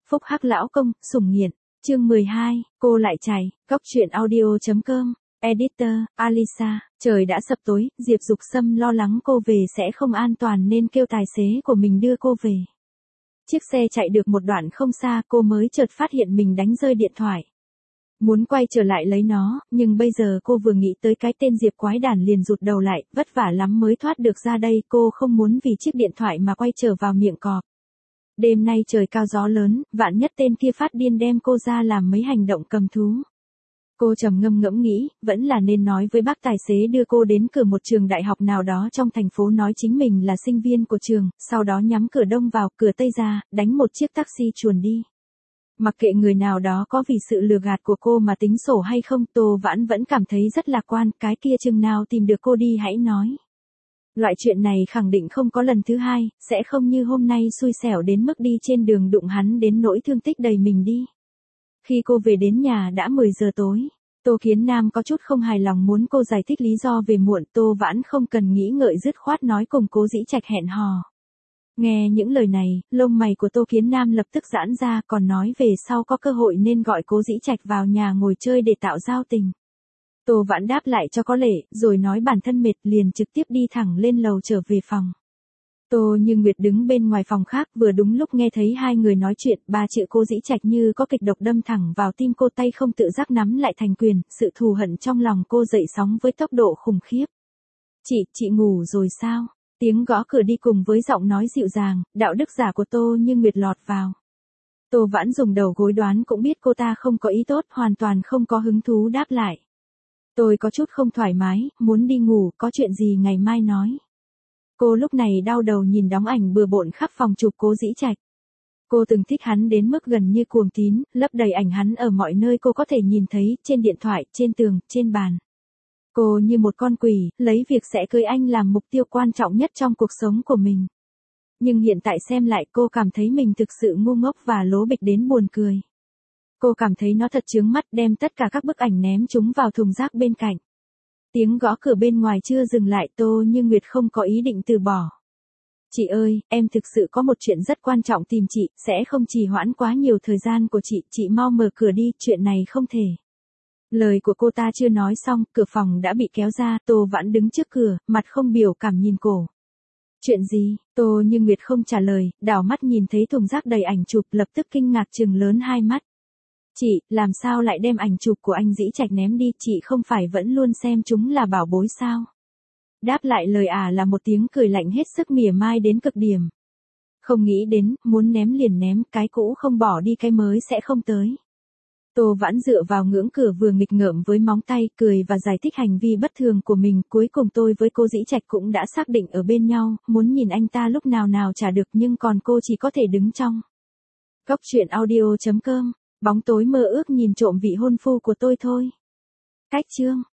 Phúc Hắc lão công, sủng nghiện. Chương 12, cô lại chạy. Góc truyện audio.com. Editor, Alisa. Trời đã sập tối, Diệp Dục Sâm lo lắng cô về sẽ không an toàn nên kêu tài xế của mình đưa cô về. Chiếc xe chạy được một đoạn không xa cô mới chợt phát hiện mình đánh rơi điện thoại. Muốn quay trở lại lấy nó, nhưng bây giờ cô vừa nghĩ tới cái tên Diệp quái đản liền rụt đầu lại, vất vả lắm mới thoát được ra đây, cô không muốn vì chiếc điện thoại mà quay trở vào miệng cọp. Đêm nay trời cao gió lớn, vạn nhất tên kia phát điên đem cô ra làm mấy hành động cầm thú. Cô trầm ngâm ngẫm nghĩ, vẫn là nên nói với bác tài xế đưa cô đến cửa một trường đại học nào đó trong thành phố nói chính mình là sinh viên của trường, sau đó nhắm cửa đông vào, cửa tây ra, đánh một chiếc taxi chuồn đi. Mặc kệ người nào đó có vì sự lừa gạt của cô mà tính sổ hay không, Tô Vãn vẫn cảm thấy rất lạc quan, cái kia chừng nào tìm được cô đi hãy nói. Loại chuyện này khẳng định không có lần thứ hai, sẽ không như hôm nay xui xẻo đến mức đi trên đường đụng hắn đến nỗi thương tích đầy mình đi. Khi cô về đến nhà đã 10 giờ tối, Tô Kiến Nam có chút không hài lòng muốn cô giải thích lý do về muộn, Tô Vãn không cần nghĩ ngợi dứt khoát nói cùng Cố Dĩ Trạch hẹn hò. Nghe những lời này, lông mày của Tô Kiến Nam lập tức giãn ra, còn nói về sau có cơ hội nên gọi Cố Dĩ Trạch vào nhà ngồi chơi để tạo giao tình. Tô Vãn đáp lại cho có lệ, rồi nói bản thân mệt liền trực tiếp đi thẳng lên lầu trở về phòng. Tô Như Nguyệt đứng bên ngoài phòng khác, vừa đúng lúc nghe thấy hai người nói chuyện, ba chữ Cố Dĩ Trạch như có kịch độc đâm thẳng vào tim cô, tay không tự giác nắm lại thành quyền, sự thù hận trong lòng cô dậy sóng với tốc độ khủng khiếp. Chị ngủ rồi sao? Tiếng gõ cửa đi cùng với giọng nói dịu dàng, đạo đức giả của Tô Như Nguyệt lọt vào. Tô Vãn dùng đầu gối đoán cũng biết cô ta không có ý tốt, hoàn toàn không có hứng thú đáp lại. Tôi có chút không thoải mái, muốn đi ngủ, có chuyện gì ngày mai nói. Cô lúc này đau đầu nhìn đóng ảnh bừa bộn khắp phòng chụp Cố Dĩ Trạch. Cô từng thích hắn đến mức gần như cuồng tín, lấp đầy ảnh hắn ở mọi nơi cô có thể nhìn thấy, trên điện thoại, trên tường, trên bàn. Cô như một con quỷ, lấy việc sẽ cưới anh làm mục tiêu quan trọng nhất trong cuộc sống của mình. Nhưng hiện tại xem lại cô cảm thấy mình thực sự ngu ngốc và lố bịch đến buồn cười. Cô cảm thấy nó thật chướng mắt, đem tất cả các bức ảnh ném chúng vào thùng rác bên cạnh. Tiếng gõ cửa bên ngoài chưa dừng lại, Tô Như Nguyệt không có ý định từ bỏ. Chị ơi, em thực sự có một chuyện rất quan trọng tìm chị, sẽ không trì hoãn quá nhiều thời gian của chị mau mở cửa đi, chuyện này không thể. Lời của cô ta chưa nói xong, cửa phòng đã bị kéo ra, Tô Vãn đứng trước cửa, mặt không biểu cảm nhìn cô. Chuyện gì? Tô Như Nguyệt không trả lời, đảo mắt nhìn thấy thùng rác đầy ảnh chụp, lập tức kinh ngạc trừng lớn hai mắt. Chị, làm sao lại đem ảnh chụp của anh Dĩ Trạch ném đi, chị không phải vẫn luôn xem chúng là bảo bối sao? Đáp lại lời là một tiếng cười lạnh hết sức mỉa mai đến cực điểm. Không nghĩ đến, muốn ném liền ném, cái cũ không bỏ đi cái mới sẽ không tới. Tô Vãn dựa vào ngưỡng cửa vừa nghịch ngợm với móng tay, cười và giải thích hành vi bất thường của mình, cuối cùng tôi với cô Dĩ Trạch cũng đã xác định ở bên nhau, muốn nhìn anh ta lúc nào chả được nhưng còn cô chỉ có thể đứng trong. Góc truyện audio.com. Bóng tối mơ ước nhìn trộm vị hôn phu của tôi thôi. Cách chương.